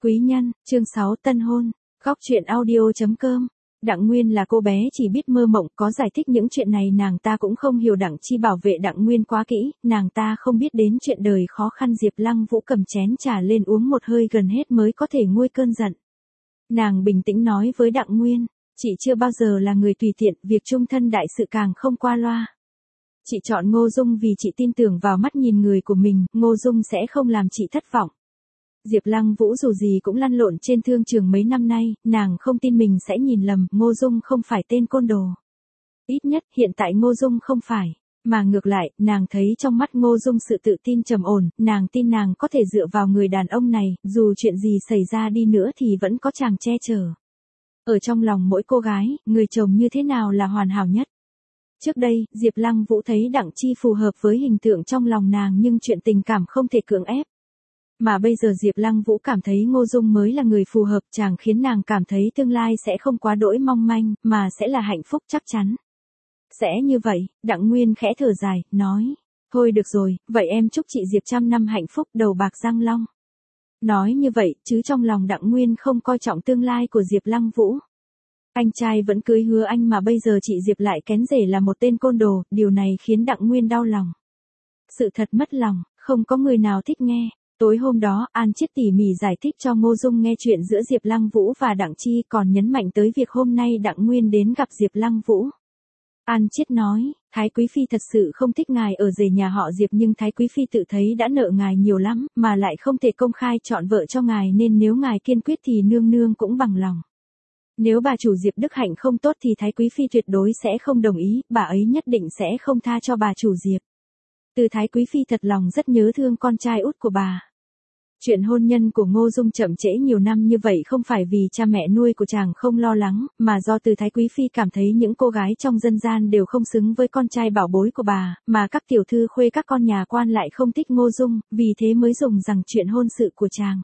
Quý nhân, chương 6 tân hôn, góc truyện audio.com. Đặng Nguyên là cô bé chỉ biết mơ mộng, có giải thích những chuyện này nàng ta cũng không hiểu. Đặng Chi bảo vệ Đặng Nguyên quá kỹ, nàng ta không biết đến chuyện đời khó khăn. Diệp Lăng Vũ cầm chén trà lên uống một hơi gần hết mới có thể nguôi cơn giận. Nàng bình tĩnh nói với Đặng Nguyên, chị chưa bao giờ là người tùy tiện, việc chung thân đại sự càng không qua loa. Chị chọn Ngô Dung vì chị tin tưởng vào mắt nhìn người của mình, Ngô Dung sẽ không làm chị thất vọng. Diệp Lăng Vũ dù gì cũng lăn lộn trên thương trường mấy năm nay, nàng không tin mình sẽ nhìn lầm, Ngô Dung không phải tên côn đồ. Ít nhất hiện tại Ngô Dung không phải, mà ngược lại, nàng thấy trong mắt Ngô Dung sự tự tin trầm ổn, nàng tin nàng có thể dựa vào người đàn ông này, dù chuyện gì xảy ra đi nữa thì vẫn có chàng che chở. Ở trong lòng mỗi cô gái, người chồng như thế nào là hoàn hảo nhất? Trước đây, Diệp Lăng Vũ thấy Đặng Chi phù hợp với hình tượng trong lòng nàng nhưng chuyện tình cảm không thể cưỡng ép. Mà bây giờ Diệp Lăng Vũ cảm thấy Ngô Dung mới là người phù hợp, chàng khiến nàng cảm thấy tương lai sẽ không quá đỗi mong manh, mà sẽ là hạnh phúc chắc chắn. Sẽ như vậy, Đặng Nguyên khẽ thở dài, nói, thôi được rồi, vậy em chúc chị Diệp trăm năm hạnh phúc đầu bạc răng long. Nói như vậy, chứ trong lòng Đặng Nguyên không coi trọng tương lai của Diệp Lăng Vũ. Anh trai vẫn cưới hứa anh mà bây giờ chị Diệp lại kén rể là một tên côn đồ, điều này khiến Đặng Nguyên đau lòng. Sự thật mất lòng, không có người nào thích nghe. Tối hôm đó, An Chiết tỉ mỉ giải thích cho Ngô Dung nghe chuyện giữa Diệp Lăng Vũ và Đặng Chi, còn nhấn mạnh tới việc hôm nay Đặng Nguyên đến gặp Diệp Lăng Vũ. An Chiết nói, Thái Quý Phi thật sự không thích ngài ở rể nhà họ Diệp nhưng Thái Quý Phi tự thấy đã nợ ngài nhiều lắm, mà lại không thể công khai chọn vợ cho ngài nên nếu ngài kiên quyết thì nương nương cũng bằng lòng. Nếu bà chủ Diệp Đức Hạnh không tốt thì Thái Quý Phi tuyệt đối sẽ không đồng ý, bà ấy nhất định sẽ không tha cho bà chủ Diệp. Từ Thái Quý Phi thật lòng rất nhớ thương con trai út của bà. Chuyện hôn nhân của Ngô Dung chậm trễ nhiều năm như vậy không phải vì cha mẹ nuôi của chàng không lo lắng, mà do Từ Thái Quý Phi cảm thấy những cô gái trong dân gian đều không xứng với con trai bảo bối của bà, mà các tiểu thư khuê các con nhà quan lại không thích Ngô Dung, vì thế mới dùng rằng chuyện hôn sự của chàng.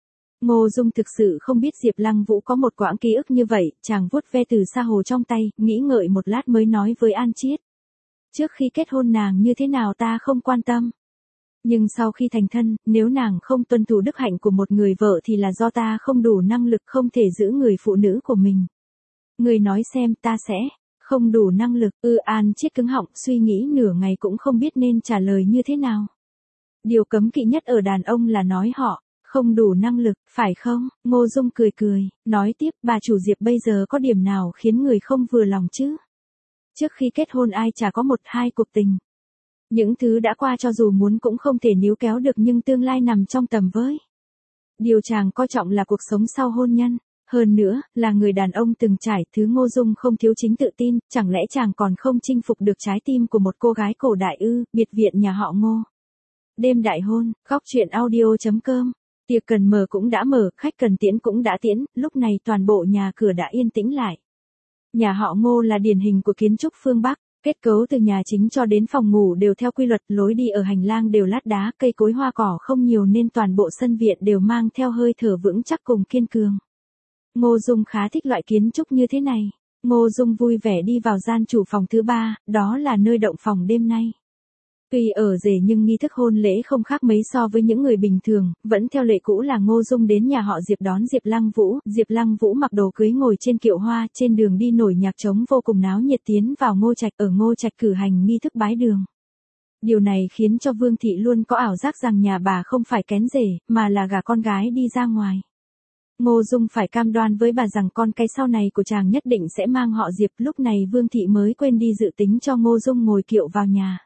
Ngô Dung thực sự không biết Diệp Lăng Vũ có một quãng ký ức như vậy, chàng vuốt ve từ sa hồ trong tay, nghĩ ngợi một lát mới nói với An Chiết. Trước khi kết hôn nàng như thế nào ta không quan tâm. Nhưng sau khi thành thân, nếu nàng không tuân thủ đức hạnh của một người vợ thì là do ta không đủ năng lực không thể giữ người phụ nữ của mình. Người nói xem ta sẽ không đủ năng lực. An Chiết cứng họng suy nghĩ nửa ngày cũng không biết nên trả lời như thế nào. Điều cấm kỵ nhất ở đàn ông là nói họ không đủ năng lực, phải không? Ngô Dung cười cười, nói tiếp bà chủ Diệp bây giờ có điểm nào khiến người không vừa lòng chứ? Trước khi kết hôn ai chả có một hai cuộc tình. Những thứ đã qua cho dù muốn cũng không thể níu kéo được nhưng tương lai nằm trong tầm với. Điều chàng coi trọng là cuộc sống sau hôn nhân. Hơn nữa, là người đàn ông từng trải thứ Ngô Dung không thiếu chính tự tin, chẳng lẽ chàng còn không chinh phục được trái tim của một cô gái cổ đại biệt viện nhà họ Ngô. Đêm đại hôn, góc truyện audio.com. Tiệc cần mở cũng đã mở, khách cần tiễn cũng đã tiễn, lúc này toàn bộ nhà cửa đã yên tĩnh lại. Nhà họ Ngô là điển hình của kiến trúc phương Bắc. Kết cấu từ nhà chính cho đến phòng ngủ đều theo quy luật, lối đi ở hành lang đều lát đá, cây cối hoa cỏ không nhiều nên toàn bộ sân viện đều mang theo hơi thở vững chắc cùng kiên cường. Ngô Dung khá thích loại kiến trúc như thế này. Ngô Dung vui vẻ đi vào gian chủ phòng thứ 3, đó là nơi động phòng đêm nay. Tuy ở rể nhưng nghi thức hôn lễ không khác mấy so với những người bình thường, vẫn theo lệ cũ là Ngô Dung đến nhà họ Diệp đón Diệp Lăng Vũ. Diệp Lăng Vũ mặc đồ cưới ngồi trên kiệu hoa, trên đường đi nổi nhạc trống vô cùng náo nhiệt tiến vào Ngô Trạch, ở Ngô Trạch cử hành nghi thức bái đường. Điều này khiến cho Vương Thị luôn có ảo giác rằng nhà bà không phải kén rể, mà là gả con gái đi ra ngoài. Ngô Dung phải cam đoan với bà rằng con cái sau này của chàng nhất định sẽ mang họ Diệp, lúc này Vương Thị mới quên đi dự tính cho Ngô Dung ngồi kiệu vào nhà.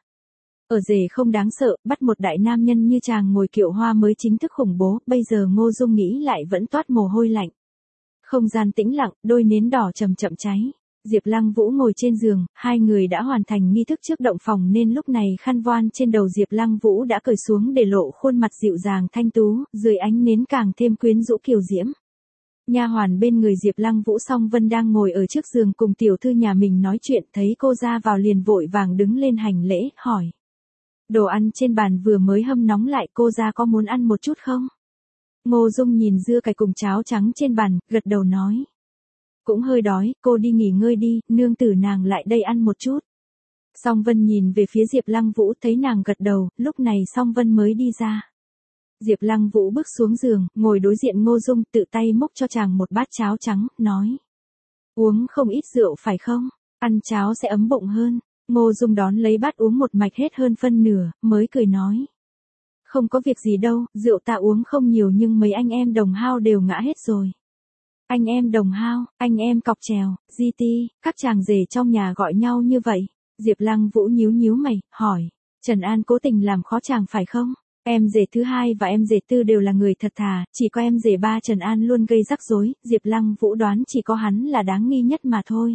Ở rể không đáng sợ, bắt một đại nam nhân như chàng ngồi kiệu hoa mới chính thức khủng bố, bây giờ Ngô Dung nghĩ lại vẫn toát mồ hôi lạnh. Không gian tĩnh lặng, đôi nến đỏ chậm chậm cháy. Diệp Lăng Vũ ngồi trên giường, hai người đã hoàn thành nghi thức trước động phòng nên lúc này khăn voan trên đầu Diệp Lăng Vũ đã cởi xuống để lộ khuôn mặt dịu dàng thanh tú, dưới ánh nến càng thêm quyến rũ kiều diễm. Nha hoàn bên người Diệp Lăng Vũ Song Vân đang ngồi ở trước giường cùng tiểu thư nhà mình nói chuyện, thấy cô ra vào liền vội vàng đứng lên hành lễ, hỏi. Đồ ăn trên bàn vừa mới hâm nóng lại, cô ra có muốn ăn một chút không? Ngô Dung nhìn dưa cải cùng cháo trắng trên bàn, gật đầu nói. Cũng hơi đói, cô đi nghỉ ngơi đi, nương tử nàng lại đây ăn một chút. Song Vân nhìn về phía Diệp Lăng Vũ thấy nàng gật đầu, lúc này Song Vân mới đi ra. Diệp Lăng Vũ bước xuống giường, ngồi đối diện Ngô Dung, tự tay múc cho chàng một bát cháo trắng, nói. Uống không ít rượu phải không? Ăn cháo sẽ ấm bụng hơn. Ngô Dung đón lấy bát uống một mạch hết hơn phân nửa, mới cười nói. Không có việc gì đâu, rượu ta uống không nhiều nhưng mấy anh em đồng hao đều ngã hết rồi. Anh em đồng hao, anh em cọc trèo, di ti, các chàng rể trong nhà gọi nhau như vậy. Diệp Lăng Vũ nhíu nhíu mày, hỏi. Trần An cố tình làm khó chàng phải không? Em rể thứ hai và em rể tư đều là người thật thà, chỉ có em rể ba Trần An luôn gây rắc rối, Diệp Lăng Vũ đoán chỉ có hắn là đáng nghi nhất mà thôi.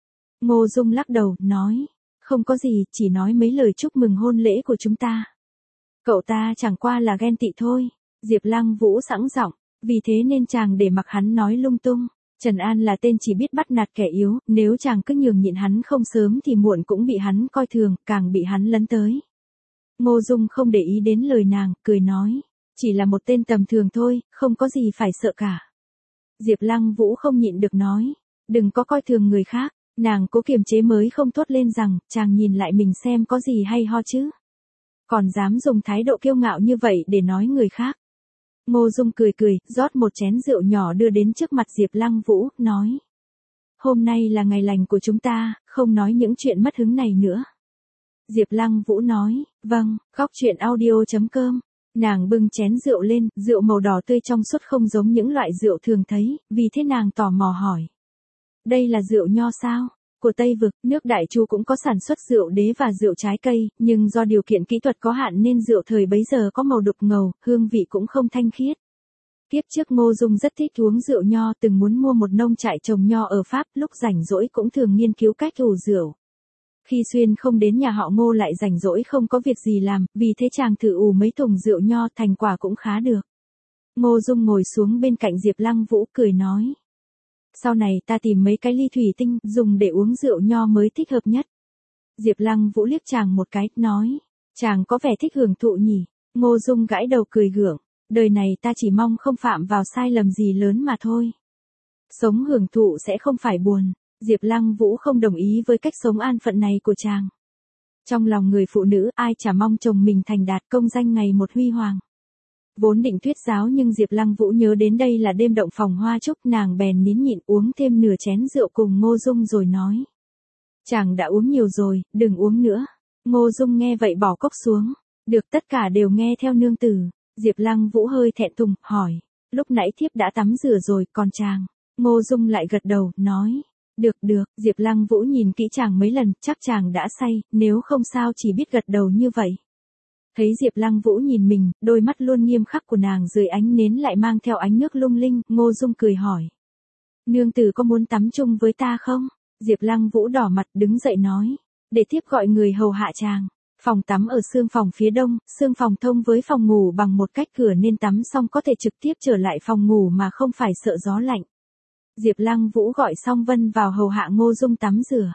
Ngô Dung lắc đầu, nói. Không có gì, chỉ nói mấy lời chúc mừng hôn lễ của chúng ta. Cậu ta chẳng qua là ghen tị thôi. Diệp Lăng Vũ sẵn giọng, vì thế nên chàng để mặc hắn nói lung tung. Trần An là tên chỉ biết bắt nạt kẻ yếu, nếu chàng cứ nhường nhịn hắn không sớm thì muộn cũng bị hắn coi thường, càng bị hắn lấn tới. Ngô Dung không để ý đến lời nàng, cười nói. Chỉ là một tên tầm thường thôi, không có gì phải sợ cả. Diệp Lăng Vũ không nhịn được nói. Đừng có coi thường người khác. Nàng cố kiềm chế mới không thốt lên rằng, chàng nhìn lại mình xem có gì hay ho chứ. Còn dám dùng thái độ kiêu ngạo như vậy để nói người khác. Ngô Dung cười cười, rót một chén rượu nhỏ đưa đến trước mặt Diệp Lăng Vũ, nói. Hôm nay là ngày lành của chúng ta, không nói những chuyện mất hứng này nữa. Diệp Lăng Vũ nói, vâng, góc chuyện audio.com. Nàng bưng chén rượu lên, rượu màu đỏ tươi trong suốt không giống những loại rượu thường thấy, vì thế nàng tò mò hỏi. Đây là rượu nho sao? Của Tây Vực, nước Đại Chu cũng có sản xuất rượu đế và rượu trái cây, nhưng do điều kiện kỹ thuật có hạn nên rượu thời bấy giờ có màu đục ngầu, hương vị cũng không thanh khiết. Kiếp trước Ngô Dung rất thích uống rượu nho, từng muốn mua một nông trại trồng nho ở Pháp, lúc rảnh rỗi cũng thường nghiên cứu cách ủ rượu. Khi xuyên không đến nhà họ Ngô lại rảnh rỗi không có việc gì làm, vì thế chàng thử ủ mấy thùng rượu nho, thành quả cũng khá được. Ngô Dung ngồi xuống bên cạnh Diệp Lăng Vũ cười nói. Sau này ta tìm mấy cái ly thủy tinh, dùng để uống rượu nho mới thích hợp nhất. Diệp Lăng Vũ liếc chàng một cái, nói. Chàng có vẻ thích hưởng thụ nhỉ. Ngô Dung gãi đầu cười gượng. Đời này ta chỉ mong không phạm vào sai lầm gì lớn mà thôi. Sống hưởng thụ sẽ không phải buồn. Diệp Lăng Vũ không đồng ý với cách sống an phận này của chàng. Trong lòng người phụ nữ ai chả mong chồng mình thành đạt công danh ngày một huy hoàng. Vốn định thuyết giáo nhưng Diệp Lăng Vũ nhớ đến đây là đêm động phòng hoa trúc, nàng bèn nín nhịn uống thêm nửa chén rượu cùng Ngô Dung rồi nói. Chàng đã uống nhiều rồi, đừng uống nữa. Ngô Dung nghe vậy bỏ cốc xuống. Được, tất cả đều nghe theo nương tử. Diệp Lăng Vũ hơi thẹn thùng, hỏi. Lúc nãy thiếp đã tắm rửa rồi, còn chàng? Ngô Dung lại gật đầu, nói. Được được, Diệp Lăng Vũ nhìn kỹ chàng mấy lần, chắc chàng đã say, nếu không sao chỉ biết gật đầu như vậy. Thấy Diệp Lăng Vũ nhìn mình, đôi mắt luôn nghiêm khắc của nàng dưới ánh nến lại mang theo ánh nước lung linh, Ngô Dung cười hỏi. Nương tử có muốn tắm chung với ta không? Diệp Lăng Vũ đỏ mặt đứng dậy nói. Để thiếp gọi người hầu hạ chàng. Phòng tắm ở xương phòng phía đông, xương phòng thông với phòng ngủ bằng một cách cửa nên tắm xong có thể trực tiếp trở lại phòng ngủ mà không phải sợ gió lạnh. Diệp Lăng Vũ gọi Song Vân vào hầu hạ Ngô Dung tắm rửa.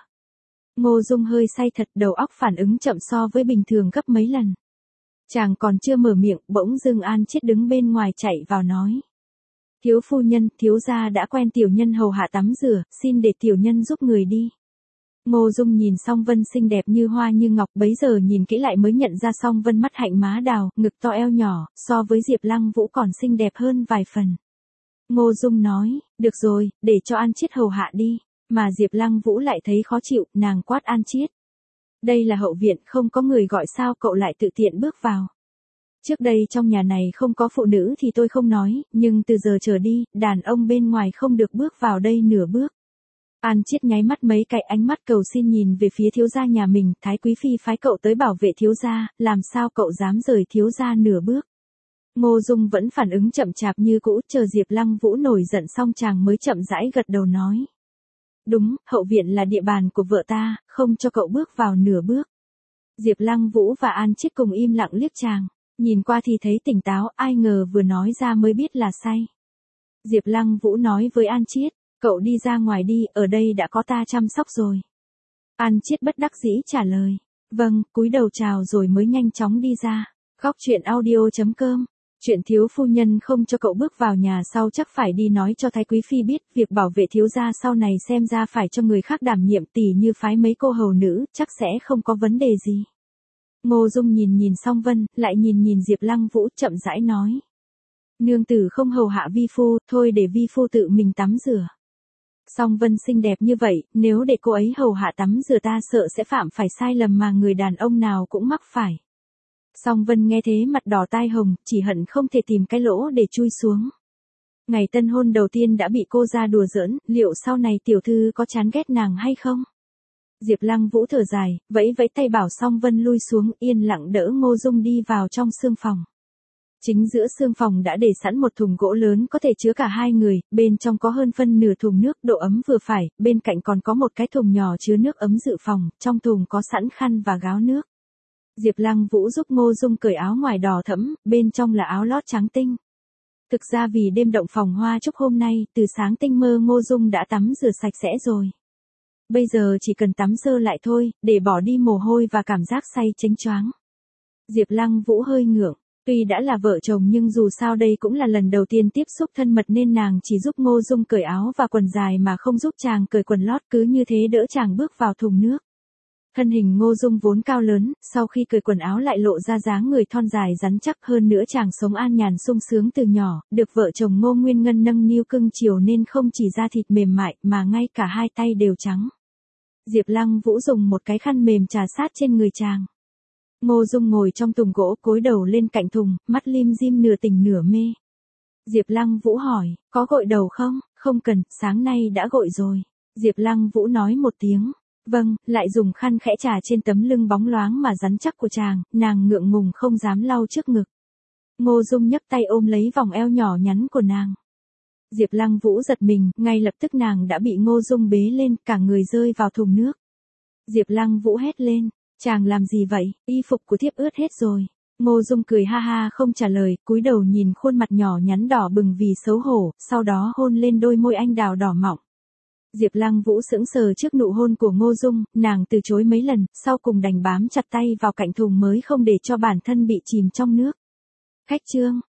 Ngô Dung hơi say thật, đầu óc phản ứng chậm so với bình thường gấp mấy lần. Chàng còn chưa mở miệng, bỗng dưng An Chiết đứng bên ngoài chạy vào nói. Thiếu phu nhân, thiếu gia đã quen tiểu nhân hầu hạ tắm rửa, xin để tiểu nhân giúp người đi. Ngô Dung nhìn Song Vân xinh đẹp như hoa như ngọc, bấy giờ nhìn kỹ lại mới nhận ra Song Vân mắt hạnh má đào, ngực to eo nhỏ, so với Diệp Lăng Vũ còn xinh đẹp hơn vài phần. Ngô Dung nói, được rồi, để cho An Chiết hầu hạ đi, mà Diệp Lăng Vũ lại thấy khó chịu, nàng quát An Chiết. Đây là hậu viện, không có người gọi sao cậu lại tự tiện bước vào. Trước đây trong nhà này không có phụ nữ thì tôi không nói, nhưng từ giờ trở đi, đàn ông bên ngoài không được bước vào đây nửa bước. An Chiết nháy mắt mấy cái, ánh mắt cầu xin nhìn về phía thiếu gia nhà mình, Thái quý phi phái cậu tới bảo vệ thiếu gia, làm sao cậu dám rời thiếu gia nửa bước. Ngô Dung vẫn phản ứng chậm chạp như cũ, chờ Diệp Lăng Vũ nổi giận xong chàng mới chậm rãi gật đầu nói. Đúng, hậu viện là địa bàn của vợ ta, không cho cậu bước vào nửa bước. Diệp Lăng Vũ và An Chiết cùng im lặng liếc chàng, nhìn qua thì thấy tỉnh táo, ai ngờ vừa nói ra mới biết là say. Diệp Lăng Vũ nói với An Chiết, cậu đi ra ngoài đi, ở đây đã có ta chăm sóc rồi. An Chiết bất đắc dĩ trả lời, vâng, cúi đầu chào rồi mới nhanh chóng đi ra. Góc chuyện audio.com. Chuyện thiếu phu nhân không cho cậu bước vào nhà sau chắc phải đi nói cho Thái quý phi biết, việc bảo vệ thiếu gia sau này xem ra phải cho người khác đảm nhiệm, tỉ như phái mấy cô hầu nữ, chắc sẽ không có vấn đề gì. Ngô Dung nhìn Song Vân, lại nhìn Diệp Lăng Vũ, chậm rãi nói. Nương tử không hầu hạ vi phu, thôi để vi phu tự mình tắm rửa. Song Vân xinh đẹp như vậy, nếu để cô ấy hầu hạ tắm rửa ta sợ sẽ phạm phải sai lầm mà người đàn ông nào cũng mắc phải. Song Vân nghe thế mặt đỏ tai hồng, chỉ hận không thể tìm cái lỗ để chui xuống. Ngày tân hôn đầu tiên đã bị cô ra đùa giỡn, liệu sau này tiểu thư có chán ghét nàng hay không? Diệp Lăng Vũ thở dài, vẫy vẫy tay bảo Song Vân lui xuống, yên lặng đỡ Ngô Dung đi vào trong sương phòng. Chính giữa sương phòng đã để sẵn một thùng gỗ lớn có thể chứa cả hai người, bên trong có hơn phân nửa thùng nước độ ấm vừa phải, bên cạnh còn có một cái thùng nhỏ chứa nước ấm dự phòng, trong thùng có sẵn khăn và gáo nước. Diệp Lăng Vũ giúp Ngô Dung cởi áo ngoài đỏ thẫm, bên trong là áo lót trắng tinh. Thực ra vì đêm động phòng hoa chúc hôm nay, từ sáng tinh mơ Ngô Dung đã tắm rửa sạch sẽ rồi. Bây giờ chỉ cần tắm sơ lại thôi, để bỏ đi mồ hôi và cảm giác say chánh choáng. Diệp Lăng Vũ hơi ngượng, tuy đã là vợ chồng nhưng dù sao đây cũng là lần đầu tiên tiếp xúc thân mật nên nàng chỉ giúp Ngô Dung cởi áo và quần dài mà không giúp chàng cởi quần lót, cứ như thế đỡ chàng bước vào thùng nước. Thân hình Ngô Dung vốn cao lớn, sau khi cởi quần áo lại lộ ra dáng người thon dài rắn chắc, hơn nữa chàng sống an nhàn sung sướng từ nhỏ, được vợ chồng Ngô Nguyên Ngân nâng niu cưng chiều nên không chỉ da thịt mềm mại mà ngay cả hai tay đều trắng. Diệp Lăng Vũ dùng một cái khăn mềm chà sát trên người chàng. Ngô Dung ngồi trong thùng gỗ cúi đầu lên cạnh thùng, mắt lim dim nửa tỉnh nửa mê. Diệp Lăng Vũ hỏi, có gội đầu không? Không cần, sáng nay đã gội rồi. Diệp Lăng Vũ nói một tiếng. Vâng, lại dùng khăn khẽ chà trên tấm lưng bóng loáng mà rắn chắc của chàng, nàng ngượng ngùng không dám lau trước ngực. Ngô Dung nhấc tay ôm lấy vòng eo nhỏ nhắn của nàng. Diệp Lăng Vũ giật mình, ngay lập tức nàng đã bị Ngô Dung bế lên, cả người rơi vào thùng nước. Diệp Lăng Vũ hét lên, chàng làm gì vậy, y phục của thiếp ướt hết rồi. Ngô Dung cười ha ha không trả lời, cúi đầu nhìn khuôn mặt nhỏ nhắn đỏ bừng vì xấu hổ, sau đó hôn lên đôi môi anh đào đỏ mọng. Diệp Lăng Vũ sững sờ trước nụ hôn của Ngô Dung, nàng từ chối mấy lần, sau cùng đành bám chặt tay vào cạnh thùng mới không để cho bản thân bị chìm trong nước. Khách trương,